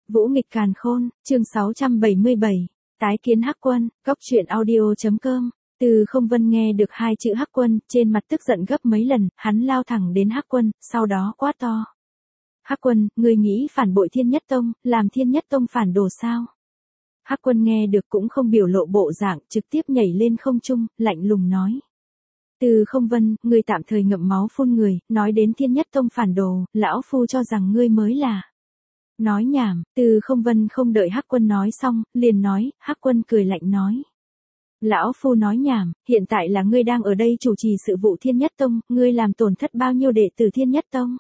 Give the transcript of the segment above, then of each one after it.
Vũ nghịch càn khôn, chương 677, tái kiến Hắc Quân, Cóc truyện audio.com. Từ Không Vân nghe được hai chữ Hắc Quân, trên mặt tức giận gấp mấy lần, hắn lao thẳng đến Hắc Quân, sau đó quát to. Hắc Quân, ngươi nghĩ phản bội Thiên Nhất Tông, làm Thiên Nhất Tông phản đồ sao? Hắc Quân nghe được cũng không biểu lộ bộ dạng, trực tiếp nhảy lên không trung, lạnh lùng nói. Từ Không Vân, ngươi tạm thời ngậm máu phun người, nói đến Thiên Nhất Tông phản đồ, lão phu cho rằng ngươi mới là. Nói nhảm, Từ Không Vân không đợi Hắc Quân nói xong, liền nói, Hắc Quân cười lạnh nói. Lão phu nói nhảm, hiện tại là ngươi đang ở đây chủ trì sự vụ Thiên Nhất Tông, ngươi làm tổn thất bao nhiêu đệ tử Thiên Nhất Tông.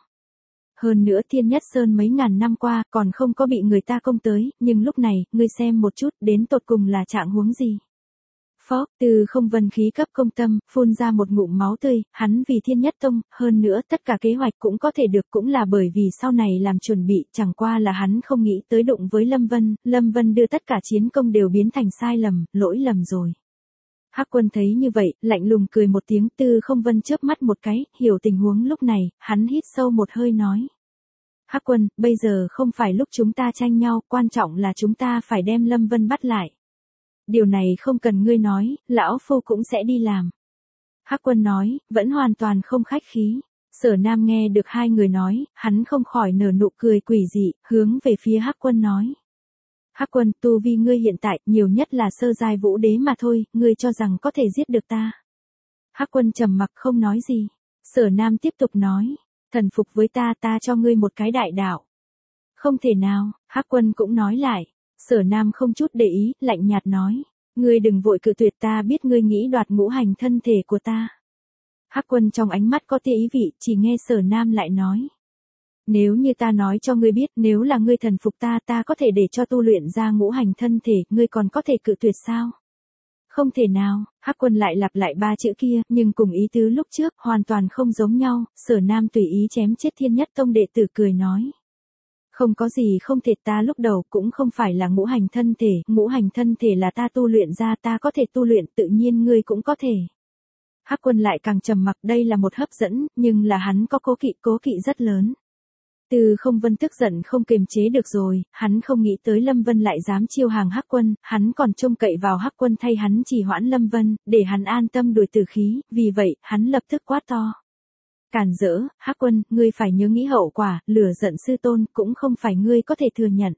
Hơn nữa Thiên Nhất Sơn mấy ngàn năm qua còn không có bị người ta công tới, nhưng lúc này, ngươi xem một chút, đến tột cùng là trạng huống gì. Phó, Từ Không Vân khí cấp công tâm, phun ra một ngụm máu tươi, hắn vì Thiên Nhất Tông, hơn nữa tất cả kế hoạch cũng có thể được cũng là bởi vì sau này làm chuẩn bị, chẳng qua là hắn không nghĩ tới đụng với Lâm Vân đưa tất cả chiến công đều biến thành sai lầm, lỗi lầm rồi. Hắc Quân thấy như vậy, lạnh lùng cười một tiếng, Từ Không Vân chớp mắt một cái, hiểu tình huống lúc này, hắn hít sâu một hơi nói. Hắc Quân, bây giờ không phải lúc chúng ta tranh nhau, quan trọng là chúng ta phải đem Lâm Vân bắt lại. Điều này không cần ngươi nói, lão phu cũng sẽ đi làm. Hắc Quân nói, vẫn hoàn toàn không khách khí. Sở Nam nghe được hai người nói, hắn không khỏi nở nụ cười quỷ dị, hướng về phía Hắc Quân nói. Hắc Quân, tu vi ngươi hiện tại, nhiều nhất là sơ giai vũ đế mà thôi, ngươi cho rằng có thể giết được ta. Hắc Quân trầm mặc không nói gì. Sở Nam tiếp tục nói, thần phục với ta, ta cho ngươi một cái đại đạo. Không thể nào, Hắc Quân cũng nói lại. Sở Nam không chút để ý, lạnh nhạt nói, ngươi đừng vội cự tuyệt, ta biết ngươi nghĩ đoạt ngũ hành thân thể của ta. Hắc Quân trong ánh mắt có tia ý vị, chỉ nghe Sở Nam lại nói. Nếu như ta nói cho ngươi biết, nếu là ngươi thần phục ta, ta có thể để cho tu luyện ra ngũ hành thân thể, ngươi còn có thể cự tuyệt sao? Không thể nào, Hắc Quân lại lặp lại ba chữ kia, nhưng cùng ý tứ lúc trước, hoàn toàn không giống nhau, Sở Nam tùy ý chém chết Thiên Nhất Tông đệ tử cười nói. Không có gì không thể, ta lúc đầu cũng không phải là ngũ hành thân thể là ta tu luyện ra, ta có thể tu luyện, tự nhiên ngươi cũng có thể. Hắc Quân lại càng trầm mặc, đây là một hấp dẫn, nhưng là hắn có cố kỵ rất lớn. Từ Không Vân tức giận không kiềm chế được rồi, hắn không nghĩ tới Lâm Vân lại dám chiêu hàng Hắc Quân, hắn còn trông cậy vào Hắc Quân thay hắn trì hoãn Lâm Vân, để hắn an tâm đuổi tử khí, vì vậy, hắn lập tức quát to. Càn rỡ, Hắc Quân, ngươi phải nhớ nghĩ hậu quả, lửa giận sư tôn, cũng không phải ngươi có thể thừa nhận.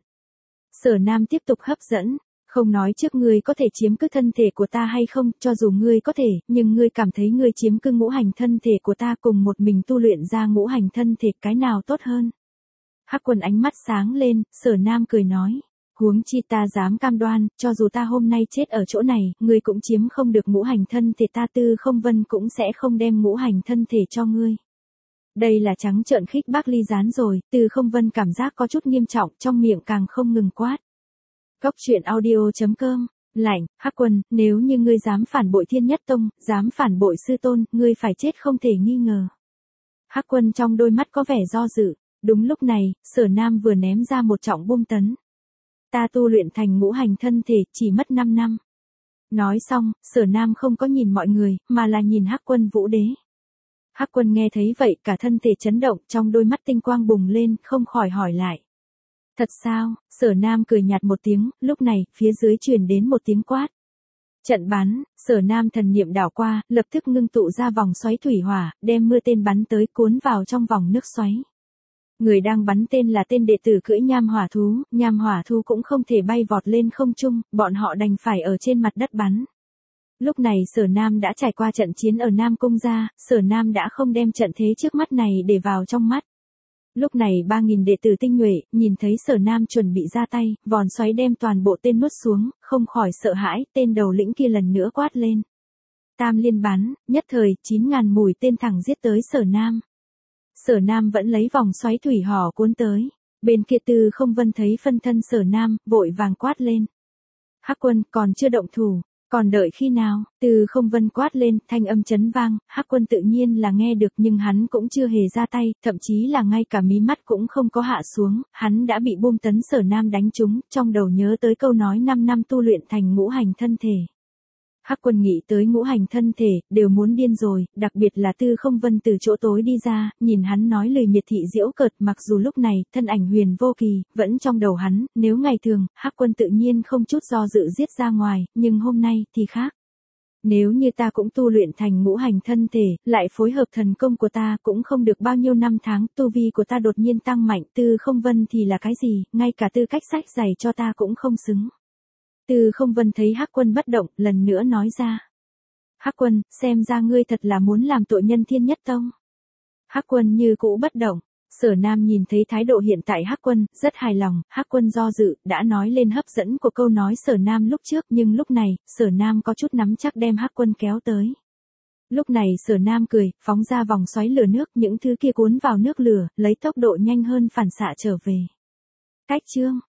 Sở Nam tiếp tục hấp dẫn, không nói trước ngươi có thể chiếm cứ thân thể của ta hay không, cho dù ngươi có thể, nhưng ngươi cảm thấy ngươi chiếm cứ ngũ hành thân thể của ta cùng một mình tu luyện ra ngũ hành thân thể, cái nào tốt hơn? Hắc Quân ánh mắt sáng lên, Sở Nam cười nói. Huống chi ta dám cam đoan, cho dù ta hôm nay chết ở chỗ này, ngươi cũng chiếm không được ngũ hành thân thể, ta Từ Không Vân cũng sẽ không đem ngũ hành thân thể cho ngươi. Đây là trắng trợn khích bác ly gián rồi, Từ Không Vân cảm giác có chút nghiêm trọng, trong miệng càng không ngừng quát. Cóc truyện audio.com, lạnh, Hắc Quân, nếu như ngươi dám phản bội Thiên Nhất Tông, dám phản bội sư tôn, ngươi phải chết không thể nghi ngờ. Hắc Quân trong đôi mắt có vẻ do dự. Đúng lúc này, Sở Nam vừa ném ra một trọng bom tấn. Ta tu luyện thành ngũ hành thân thể, chỉ mất 5 năm. Nói xong, Sở Nam không có nhìn mọi người, mà là nhìn Hắc Quân vũ đế. Hắc Quân nghe thấy vậy, cả thân thể chấn động, trong đôi mắt tinh quang bùng lên, không khỏi hỏi lại. Thật sao? Sở Nam cười nhạt một tiếng, lúc này, phía dưới truyền đến một tiếng quát. Trận bắn, Sở Nam thần niệm đảo qua, lập tức ngưng tụ ra vòng xoáy thủy hỏa, đem mưa tên bắn tới cuốn vào trong vòng nước xoáy. Người đang bắn tên là tên đệ tử cưỡi nham hỏa thú cũng không thể bay vọt lên không trung, bọn họ đành phải ở trên mặt đất bắn. Lúc này Sở Nam đã trải qua trận chiến ở Nam Cung gia, Sở Nam đã không đem trận thế trước mắt này để vào trong mắt. Lúc này 3.000 đệ tử tinh nhuệ, nhìn thấy Sở Nam chuẩn bị ra tay, vòn xoáy đem toàn bộ tên nuốt xuống, không khỏi sợ hãi, tên đầu lĩnh kia lần nữa quát lên. Tam liên bắn, nhất thời, 9.000 mũi tên thẳng giết tới Sở Nam. Sở Nam vẫn lấy vòng xoáy thủy hỏa cuốn tới. Bên kia Từ Không Vân thấy phân thân Sở Nam, vội vàng quát lên. Hắc Quân, còn chưa động thủ, còn đợi khi nào? Từ Không Vân quát lên, thanh âm chấn vang, Hắc Quân tự nhiên là nghe được nhưng hắn cũng chưa hề ra tay, thậm chí là ngay cả mí mắt cũng không có hạ xuống, hắn đã bị bom tấn Sở Nam đánh trúng, trong đầu nhớ tới câu nói 5 năm tu luyện thành ngũ hành thân thể. Hắc Quân nghĩ tới ngũ hành thân thể, đều muốn điên rồi, đặc biệt là Tư Không Vân từ chỗ tối đi ra, nhìn hắn nói lời miệt thị giễu cợt, mặc dù lúc này, thân ảnh Huyền Vô Kỳ, vẫn trong đầu hắn, nếu ngày thường, Hắc Quân tự nhiên không chút do dự giết ra ngoài, nhưng hôm nay, thì khác. Nếu như ta cũng tu luyện thành ngũ hành thân thể, lại phối hợp thần công của ta, cũng không được bao nhiêu năm tháng, tu vi của ta đột nhiên tăng mạnh, Tư Không Vân thì là cái gì, ngay cả tư cách sách giày cho ta cũng không xứng. Tư Không Vân thấy Hắc Quân bất động, lần nữa nói ra. Hắc Quân, xem ra ngươi thật là muốn làm tội nhân Thiên Nhất Tông. Hắc Quân như cũ bất động. Sở Nam nhìn thấy thái độ hiện tại Hắc Quân, rất hài lòng, Hắc Quân do dự, đã nói lên hấp dẫn của câu nói Sở Nam lúc trước, nhưng lúc này, Sở Nam có chút nắm chắc đem Hắc Quân kéo tới. Lúc này Sở Nam cười, phóng ra vòng xoáy lửa nước, những thứ kia cuốn vào nước lửa, lấy tốc độ nhanh hơn phản xạ trở về. Cách chương